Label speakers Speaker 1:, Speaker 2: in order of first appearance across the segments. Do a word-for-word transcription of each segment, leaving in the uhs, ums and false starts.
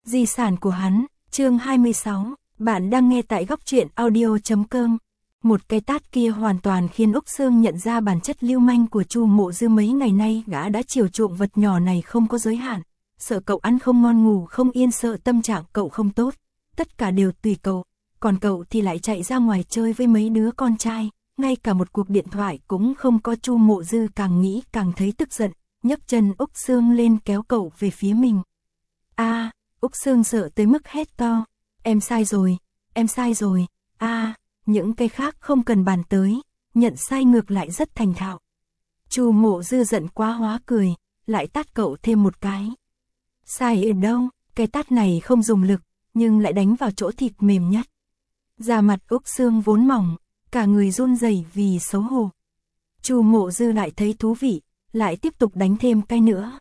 Speaker 1: Di sản của hắn, chương hai mươi sáu, bạn đang nghe tại góc truyện audio chấm com. Một cái tát kia hoàn toàn khiến Úc Sương nhận ra bản chất lưu manh của Chu Mộ Dư. Mấy ngày nay gã đã chiều chuộng vật nhỏ này không có giới hạn, sợ cậu ăn không ngon ngủ không yên, sợ tâm trạng cậu không tốt, tất cả đều tùy cậu, còn cậu thì lại chạy ra ngoài chơi với mấy đứa con trai, ngay cả một cuộc điện thoại cũng không có. Chu Mộ Dư càng nghĩ càng thấy tức giận, nhấc chân Úc Sương lên kéo cậu về phía mình. A, à, Úc Sương sợ tới mức hét to, em sai rồi, em sai rồi, a, à, những cái khác không cần bàn tới, nhận sai ngược lại rất thành thạo. Chu Mộ Dư giận quá hóa cười, lại tát cậu thêm một cái. Sai ở đâu, cái tát này không dùng lực, nhưng lại đánh vào chỗ thịt mềm nhất. Da mặt Úc Sương vốn mỏng, cả người run rẩy vì xấu hổ. Chu Mộ Dư lại thấy thú vị, lại tiếp tục đánh thêm cái nữa.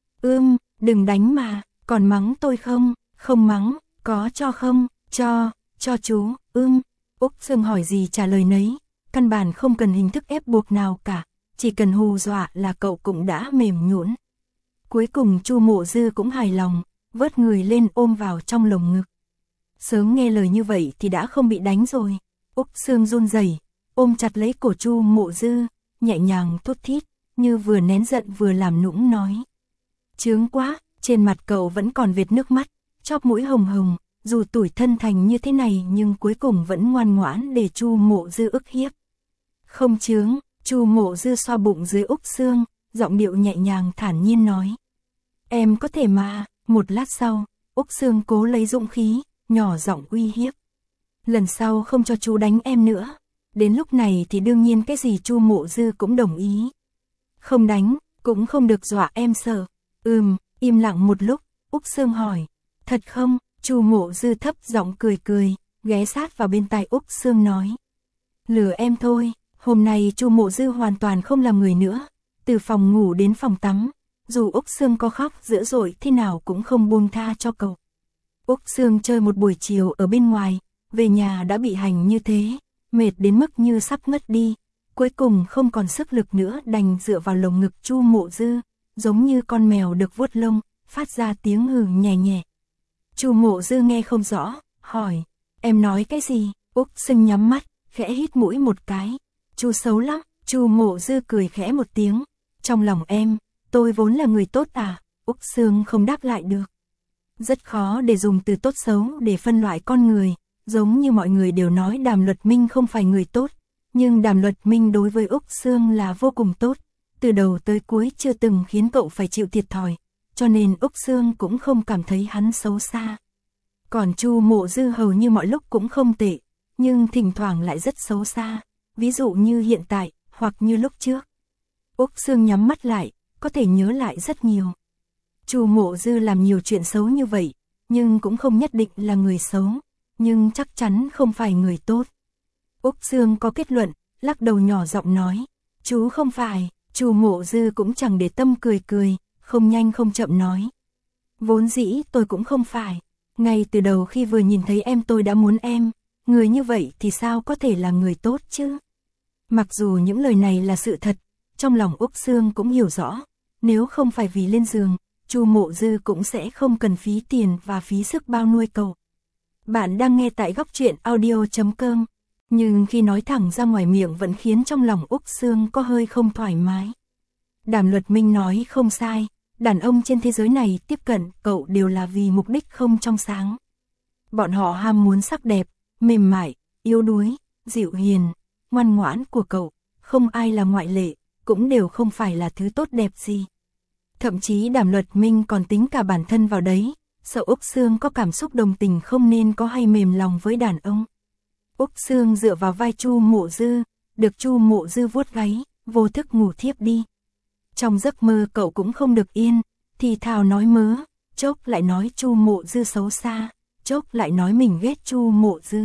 Speaker 1: Ưm, đừng đánh mà, còn mắng tôi không? Không mắng, có cho không? Cho, cho chú, ưm. Úc Sương hỏi gì trả lời nấy, căn bản không cần hình thức ép buộc nào cả, chỉ cần hù dọa là cậu cũng đã mềm nhũn. Cuối cùng Chu Mộ Dư cũng hài lòng, vớt người lên ôm vào trong lồng ngực. Sớm nghe lời như vậy thì đã không bị đánh rồi. Úc Sương run rẩy, ôm chặt lấy cổ Chu Mộ Dư, nhẹ nhàng thút thít, như vừa nén giận vừa làm nũng nói. Chướng quá, trên mặt cậu vẫn còn vệt nước mắt, chóp mũi hồng hồng, dù tủi thân thành như thế này nhưng cuối cùng vẫn ngoan ngoãn để Chu Mộ Dư ức hiếp. Không chướng, Chu Mộ Dư xoa bụng dưới Úc Sương, giọng điệu nhẹ nhàng thản nhiên nói. Em có thể mà. Một lát sau, Úc Sương cố lấy dũng khí, nhỏ giọng uy hiếp. Lần sau không cho chú đánh em nữa. Đến lúc này thì đương nhiên cái gì Chu Mộ Dư cũng đồng ý. Không đánh, cũng không được dọa em sợ. Ừm, im lặng một lúc, Úc Sương hỏi. Thật không? Chu Mộ Dư thấp giọng cười cười, ghé sát vào bên tai Úc Sương nói. Lừa em thôi. Hôm nay Chu Mộ Dư hoàn toàn không làm người nữa. Từ phòng ngủ đến phòng tắm, dù Úc Sương có khóc dữ dội thế nào cũng không buông tha cho cậu. Úc Sương chơi một buổi chiều ở bên ngoài, về nhà đã bị hành như thế, mệt đến mức như sắp ngất đi, cuối cùng không còn sức lực nữa đành dựa vào lồng ngực Chu Mộ Dư, giống như con mèo được vuốt lông, phát ra tiếng hừ nhẹ nhẹ. Chu Mộ Dư nghe không rõ, hỏi, em nói cái gì? Úc Sương nhắm mắt, khẽ hít mũi một cái. Chu xấu lắm. Chu Mộ Dư cười khẽ một tiếng, trong lòng em, tôi vốn là người tốt à? Úc Sương không đáp lại được. Rất khó để dùng từ tốt xấu để phân loại con người, giống như mọi người đều nói Đàm Luật Minh không phải người tốt, nhưng Đàm Luật Minh đối với Úc Sương là vô cùng tốt, từ đầu tới cuối chưa từng khiến cậu phải chịu thiệt thòi, cho nên Úc Sương cũng không cảm thấy hắn xấu xa. Còn Chu Mộ Dư hầu như mọi lúc cũng không tệ, nhưng thỉnh thoảng lại rất xấu xa, ví dụ như hiện tại, hoặc như lúc trước. Úc Sương nhắm mắt lại, có thể nhớ lại rất nhiều. Chu Mộ Dư làm nhiều chuyện xấu như vậy, nhưng cũng không nhất định là người xấu, nhưng chắc chắn không phải người tốt. Úc Sương có kết luận, lắc đầu nhỏ giọng nói, chú không phải. Chu Mộ Dư cũng chẳng để tâm cười cười, không nhanh không chậm nói. Vốn dĩ tôi cũng không phải, ngay từ đầu khi vừa nhìn thấy em tôi đã muốn em, người như vậy thì sao có thể là người tốt chứ? Mặc dù những lời này là sự thật, trong lòng Úc Sương cũng hiểu rõ, nếu không phải vì lên giường, Chu Mộ Dư cũng sẽ không cần phí tiền và phí sức bao nuôi cậu. Bạn đang nghe tại góc truyện audio chấm com, nhưng khi nói thẳng ra ngoài miệng vẫn khiến trong lòng Úc Sương có hơi không thoải mái. Đàm Luật Minh nói không sai, đàn ông trên thế giới này tiếp cận cậu đều là vì mục đích không trong sáng. Bọn họ ham muốn sắc đẹp, mềm mại, yếu đuối, dịu hiền, ngoan ngoãn của cậu, không ai là ngoại lệ, cũng đều không phải là thứ tốt đẹp gì. Thậm chí Đàm Luật Minh còn tính cả bản thân vào đấy, sợ Úc Sương có cảm xúc đồng tình không nên có hay mềm lòng với đàn ông. Úc Sương dựa vào vai Chu Mộ Dư, được Chu Mộ Dư vuốt gáy, vô thức ngủ thiếp đi. Trong giấc mơ cậu cũng không được yên, thì thào nói mớ, chốc lại nói Chu Mộ Dư xấu xa, chốc lại nói mình ghét Chu Mộ Dư.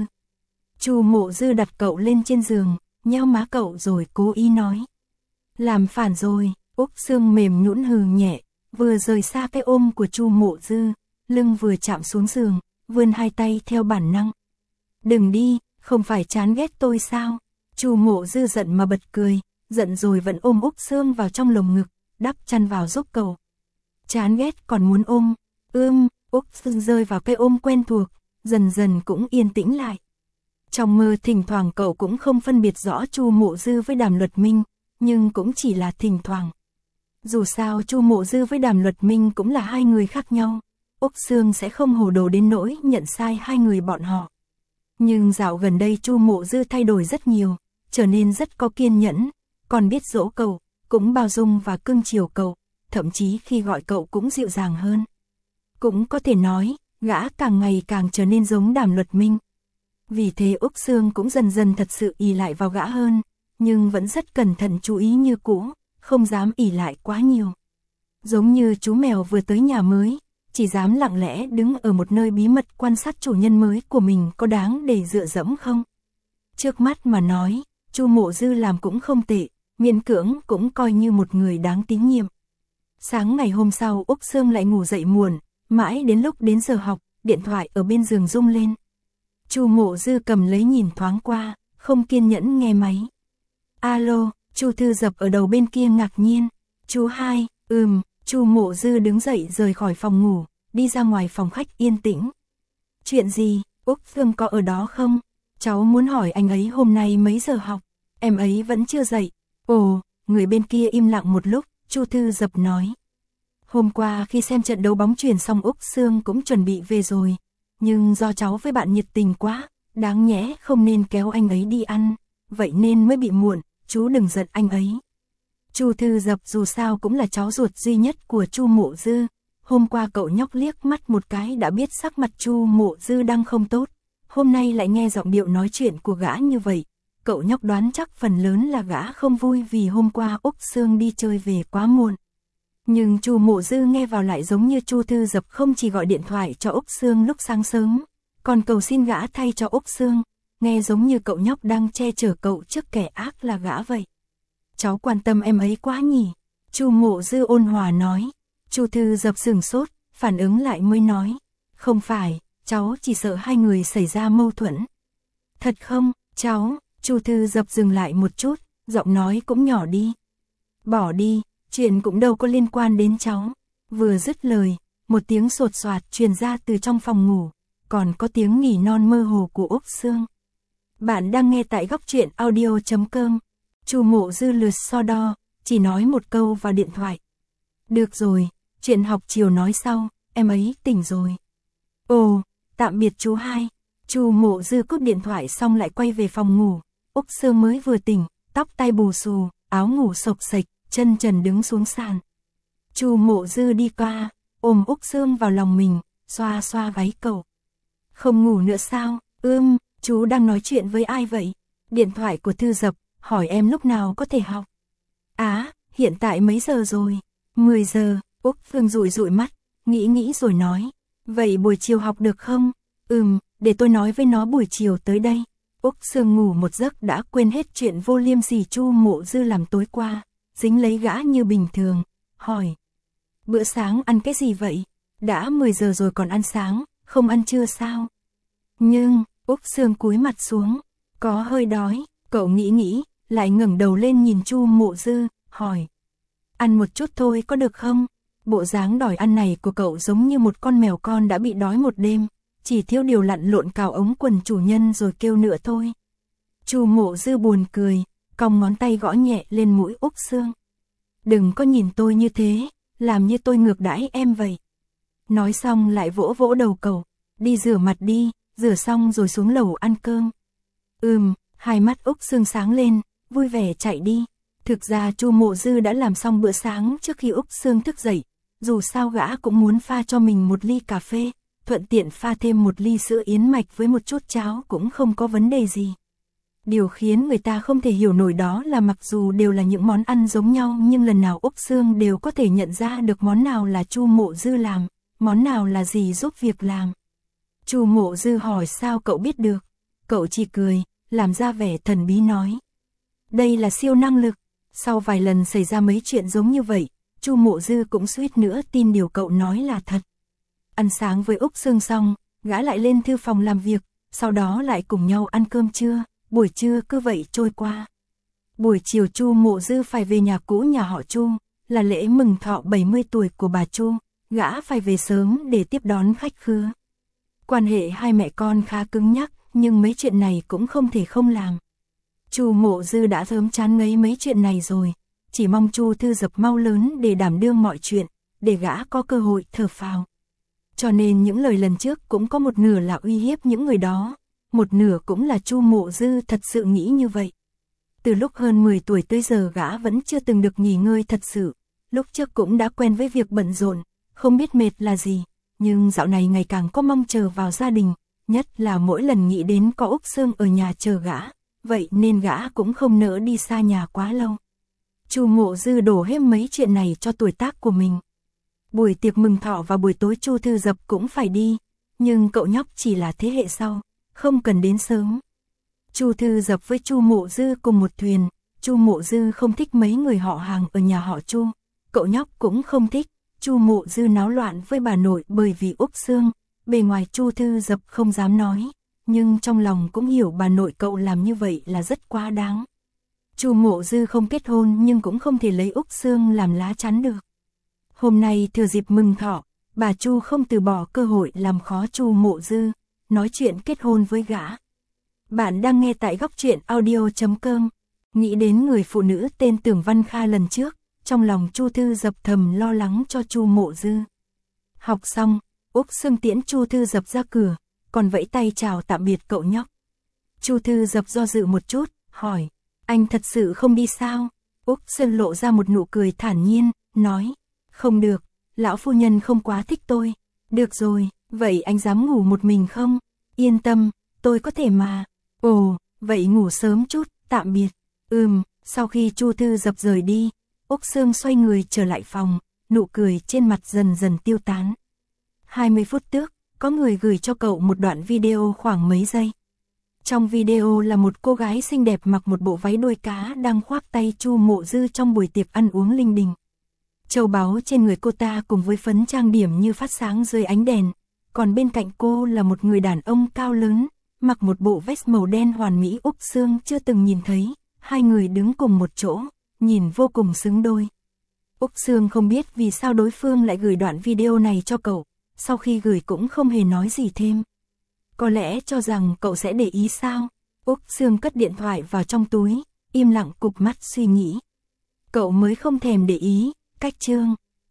Speaker 1: Chu Mộ Dư đặt cậu lên trên giường, nheo má cậu rồi cố ý nói. Làm phản rồi. Úc Sương mềm nhũn hừ nhẹ, vừa rời xa cái ôm của Chu Mộ Dư, lưng vừa chạm xuống giường, vươn hai tay theo bản năng. Đừng đi, không phải chán ghét tôi sao? Chu Mộ Dư giận mà bật cười, giận rồi vẫn ôm Úc Sương vào trong lồng ngực, đắp chăn vào giúp cậu. Chán ghét còn muốn ôm, ưm, Úc Sương rơi vào cái ôm quen thuộc, dần dần cũng yên tĩnh lại. Trong mơ thỉnh thoảng cậu cũng không phân biệt rõ Chu Mộ Dư với Đàm Luật Minh, nhưng cũng chỉ là thỉnh thoảng. Dù sao Chu Mộ Dư với Đàm Luật Minh cũng là hai người khác nhau, Úc Sương sẽ không hồ đồ đến nỗi nhận sai hai người bọn họ. Nhưng dạo gần đây Chu Mộ Dư thay đổi rất nhiều, trở nên rất có kiên nhẫn, còn biết dỗ cậu, cũng bao dung và cưng chiều cậu, thậm chí khi gọi cậu cũng dịu dàng hơn. Cũng có thể nói, gã càng ngày càng trở nên giống Đàm Luật Minh. Vì thế Úc Sương cũng dần dần thật sự ỷ lại vào gã hơn, nhưng vẫn rất cẩn thận chú ý như cũ, không dám ỷ lại quá nhiều. Giống như chú mèo vừa tới nhà mới, chỉ dám lặng lẽ đứng ở một nơi bí mật quan sát chủ nhân mới của mình có đáng để dựa dẫm không. Trước mắt mà nói, Chu Mộ Dư làm cũng không tệ, miễn cưỡng cũng coi như một người đáng tín nhiệm. Sáng ngày hôm sau Úc Sương lại ngủ dậy muộn, mãi đến lúc đến giờ học, điện thoại ở bên giường rung lên. Chu Mộ Dư cầm lấy nhìn thoáng qua, không kiên nhẫn nghe máy. Alo, Chu Thư Dập ở đầu bên kia ngạc nhiên. Chú hai, ừm, Chu Mộ Dư đứng dậy rời khỏi phòng ngủ, đi ra ngoài phòng khách yên tĩnh. Chuyện gì, Úc Sương có ở đó không? Cháu muốn hỏi anh ấy hôm nay mấy giờ học, em ấy vẫn chưa dậy. Ồ, người bên kia im lặng một lúc, Chu Thư Dập nói. Hôm qua khi xem trận đấu bóng chuyền xong Úc Sương cũng chuẩn bị về rồi, nhưng do cháu với bạn nhiệt tình quá, đáng nhẽ không nên kéo anh ấy đi ăn, vậy nên mới bị muộn, chú đừng giận anh ấy. Chu Thư Dập dù sao cũng là cháu ruột duy nhất của Chu Mộ Dư, hôm qua cậu nhóc liếc mắt một cái đã biết sắc mặt Chu Mộ Dư đang không tốt, hôm nay lại nghe giọng điệu nói chuyện của gã như vậy, cậu nhóc đoán chắc phần lớn là gã không vui vì hôm qua Úc Sương đi chơi về quá muộn. Nhưng Chu Mộ Dư nghe vào lại giống như Chu Thư Dập không chỉ gọi điện thoại cho Úc Sương lúc sáng sớm, còn cầu xin gã thay cho Úc Sương, nghe giống như cậu nhóc đang che chở cậu trước kẻ ác là gã vậy. Cháu quan tâm em ấy quá nhỉ? Chu Mộ Dư ôn hòa nói. Chu Thư Dập sửng sốt, phản ứng lại mới nói. Không phải, cháu chỉ sợ hai người xảy ra mâu thuẫn. Thật không, cháu? Chu Thư Dập dừng lại một chút, giọng nói cũng nhỏ đi. Bỏ đi, chuyện cũng đâu có liên quan đến cháu. Vừa dứt lời, một tiếng sột soạt truyền ra từ trong phòng ngủ, còn có tiếng nỉ non mơ hồ của Úc Sương. Bạn đang nghe tại góc truyện audio chấm com. Chu Mộ Dư lượt so đo, chỉ nói một câu vào điện thoại. Được rồi, chuyện học chiều nói sau, em ấy tỉnh rồi. Ồ, tạm biệt chú hai. Chu Mộ Dư cúp điện thoại xong lại quay về phòng ngủ. Úc Sương mới vừa tỉnh, tóc tai bù xù, áo ngủ xộc xệch, chân trần đứng xuống sàn. Chu Mộ Dư đi qua, ôm Úc Sương vào lòng mình, xoa xoa váy cậu. Không ngủ nữa sao? Ưm, chú đang nói chuyện với ai vậy? Điện thoại của Thư Dập, hỏi em lúc nào có thể học. Á, hiện tại mấy giờ rồi? mười giờ, Úc Sương dụi dụi mắt, nghĩ nghĩ rồi nói. Vậy buổi chiều học được không? Ừm, để tôi nói với nó buổi chiều tới đây. Úc Sương ngủ một giấc đã quên hết chuyện vô liêm sỉ Chu Mộ Dư làm tối qua, dính lấy gã như bình thường, hỏi. Bữa sáng ăn cái gì vậy? Đã mười giờ rồi còn ăn sáng, không ăn trưa sao? Nhưng, Úc Sương cúi mặt xuống, có hơi đói, cậu nghĩ nghĩ, lại ngẩng đầu lên nhìn Chu Mộ Dư, hỏi. Ăn một chút thôi có được không? Bộ dáng đòi ăn này của cậu giống như một con mèo con đã bị đói một đêm, chỉ thiếu điều lặn lộn cào ống quần chủ nhân rồi kêu nữa thôi. Chu Mộ Dư buồn cười, cong ngón tay gõ nhẹ lên mũi Úc Sương. Đừng có nhìn tôi như thế, làm như tôi ngược đãi em vậy. Nói xong lại vỗ vỗ đầu cậu, đi rửa mặt đi, rửa xong rồi xuống lầu ăn cơm. Ừm, hai mắt Úc Sương sáng lên, vui vẻ chạy đi. Thực ra Chu Mộ Dư đã làm xong bữa sáng trước khi Úc Sương thức dậy, dù sao gã cũng muốn pha cho mình một ly cà phê, thuận tiện pha thêm một ly sữa yến mạch với một chút cháo cũng không có vấn đề gì. Điều khiến người ta không thể hiểu nổi đó là mặc dù đều là những món ăn giống nhau nhưng lần nào Úc Sương đều có thể nhận ra được món nào là Chu Mộ Dư làm, món nào là gì giúp việc làm. Chu Mộ Dư hỏi sao cậu biết được, cậu chỉ cười, làm ra vẻ thần bí nói. Đây là siêu năng lực. Sau vài lần xảy ra mấy chuyện giống như vậy, Chu Mộ Dư cũng suýt nữa tin điều cậu nói là thật. Ăn sáng với Úc Sương xong, gã lại lên thư phòng làm việc, sau đó lại cùng nhau ăn cơm trưa, buổi trưa cứ vậy trôi qua. Buổi chiều Chu Mộ Dư phải về nhà cũ nhà họ Chu, là lễ mừng thọ bảy mươi tuổi của bà Chu, gã phải về sớm để tiếp đón khách khứa. Quan hệ hai mẹ con khá cứng nhắc, nhưng mấy chuyện này cũng không thể không làm. Chu Mộ Dư đã sớm chán ngấy mấy chuyện này rồi, chỉ mong Chu Thư Dập mau lớn để đảm đương mọi chuyện, để gã có cơ hội thở phào. Cho nên những lời lần trước cũng có một nửa là uy hiếp những người đó, một nửa cũng là Chu Mộ Dư thật sự nghĩ như vậy. Từ lúc hơn mười tuổi tới giờ gã vẫn chưa từng được nghỉ ngơi thật sự, lúc trước cũng đã quen với việc bận rộn, không biết mệt là gì, nhưng dạo này ngày càng có mong chờ vào gia đình, nhất là mỗi lần nghĩ đến có Úc Sương ở nhà chờ gã, vậy nên gã cũng không nỡ đi xa nhà quá lâu. Chu Mộ Dư đổ hết mấy chuyện này cho tuổi tác của mình. Buổi tiệc mừng thọ và buổi tối Chu Thư Dập cũng phải đi, nhưng cậu nhóc chỉ là thế hệ sau, không cần đến sớm. Chu Thư Dập với Chu Mộ Dư cùng một thuyền, Chu Mộ Dư không thích mấy người họ hàng ở nhà họ Chu, cậu nhóc cũng không thích. Chu Mộ Dư náo loạn với bà nội bởi vì Úc Sương, bề ngoài Chu Thư Dập không dám nói, nhưng trong lòng cũng hiểu bà nội cậu làm như vậy là rất quá đáng. Chu Mộ Dư không kết hôn nhưng cũng không thể lấy Úc Sương làm lá chắn được. Hôm nay thừa dịp mừng thọ, bà Chu không từ bỏ cơ hội làm khó Chu Mộ Dư, nói chuyện kết hôn với gã. Bạn đang nghe tại góc truyện audio chấm com. Nghĩ đến người phụ nữ tên Tưởng Văn Kha lần trước, trong lòng Chu Thư Dập thầm lo lắng cho Chu Mộ Dư. Học xong, Úc Sương tiễn Chu Thư Dập ra cửa, còn vẫy tay chào tạm biệt cậu nhóc. Chu Thư Dập do dự một chút, hỏi, anh thật sự không đi sao? Úc Sương lộ ra một nụ cười thản nhiên, nói, không được, lão phu nhân không quá thích tôi. Được rồi, vậy anh dám ngủ một mình không? Yên tâm, tôi có thể mà. Ồ, vậy ngủ sớm chút, tạm biệt. Ừm, sau khi Chu Thư Dập rời đi, Úc Sương xoay người trở lại phòng, nụ cười trên mặt dần dần tiêu tán. hai mươi phút trước, có người gửi cho cậu một đoạn video khoảng mấy giây. Trong video là một cô gái xinh đẹp mặc một bộ váy đuôi cá đang khoác tay Chu Mộ Dư trong buổi tiệc ăn uống linh đình. Châu báu trên người cô ta cùng với phấn trang điểm như phát sáng dưới ánh đèn, còn bên cạnh cô là một người đàn ông cao lớn, mặc một bộ vest màu đen hoàn mỹ Úc Sương chưa từng nhìn thấy, hai người đứng cùng một chỗ, nhìn vô cùng xứng đôi. Úc Sương không biết vì sao đối phương lại gửi đoạn video này cho cậu, sau khi gửi cũng không hề nói gì thêm. Có lẽ cho rằng cậu sẽ để ý sao? Úc Sương cất điện thoại vào trong túi, im lặng cụp mắt suy nghĩ. Cậu mới không thèm để ý, cách chương.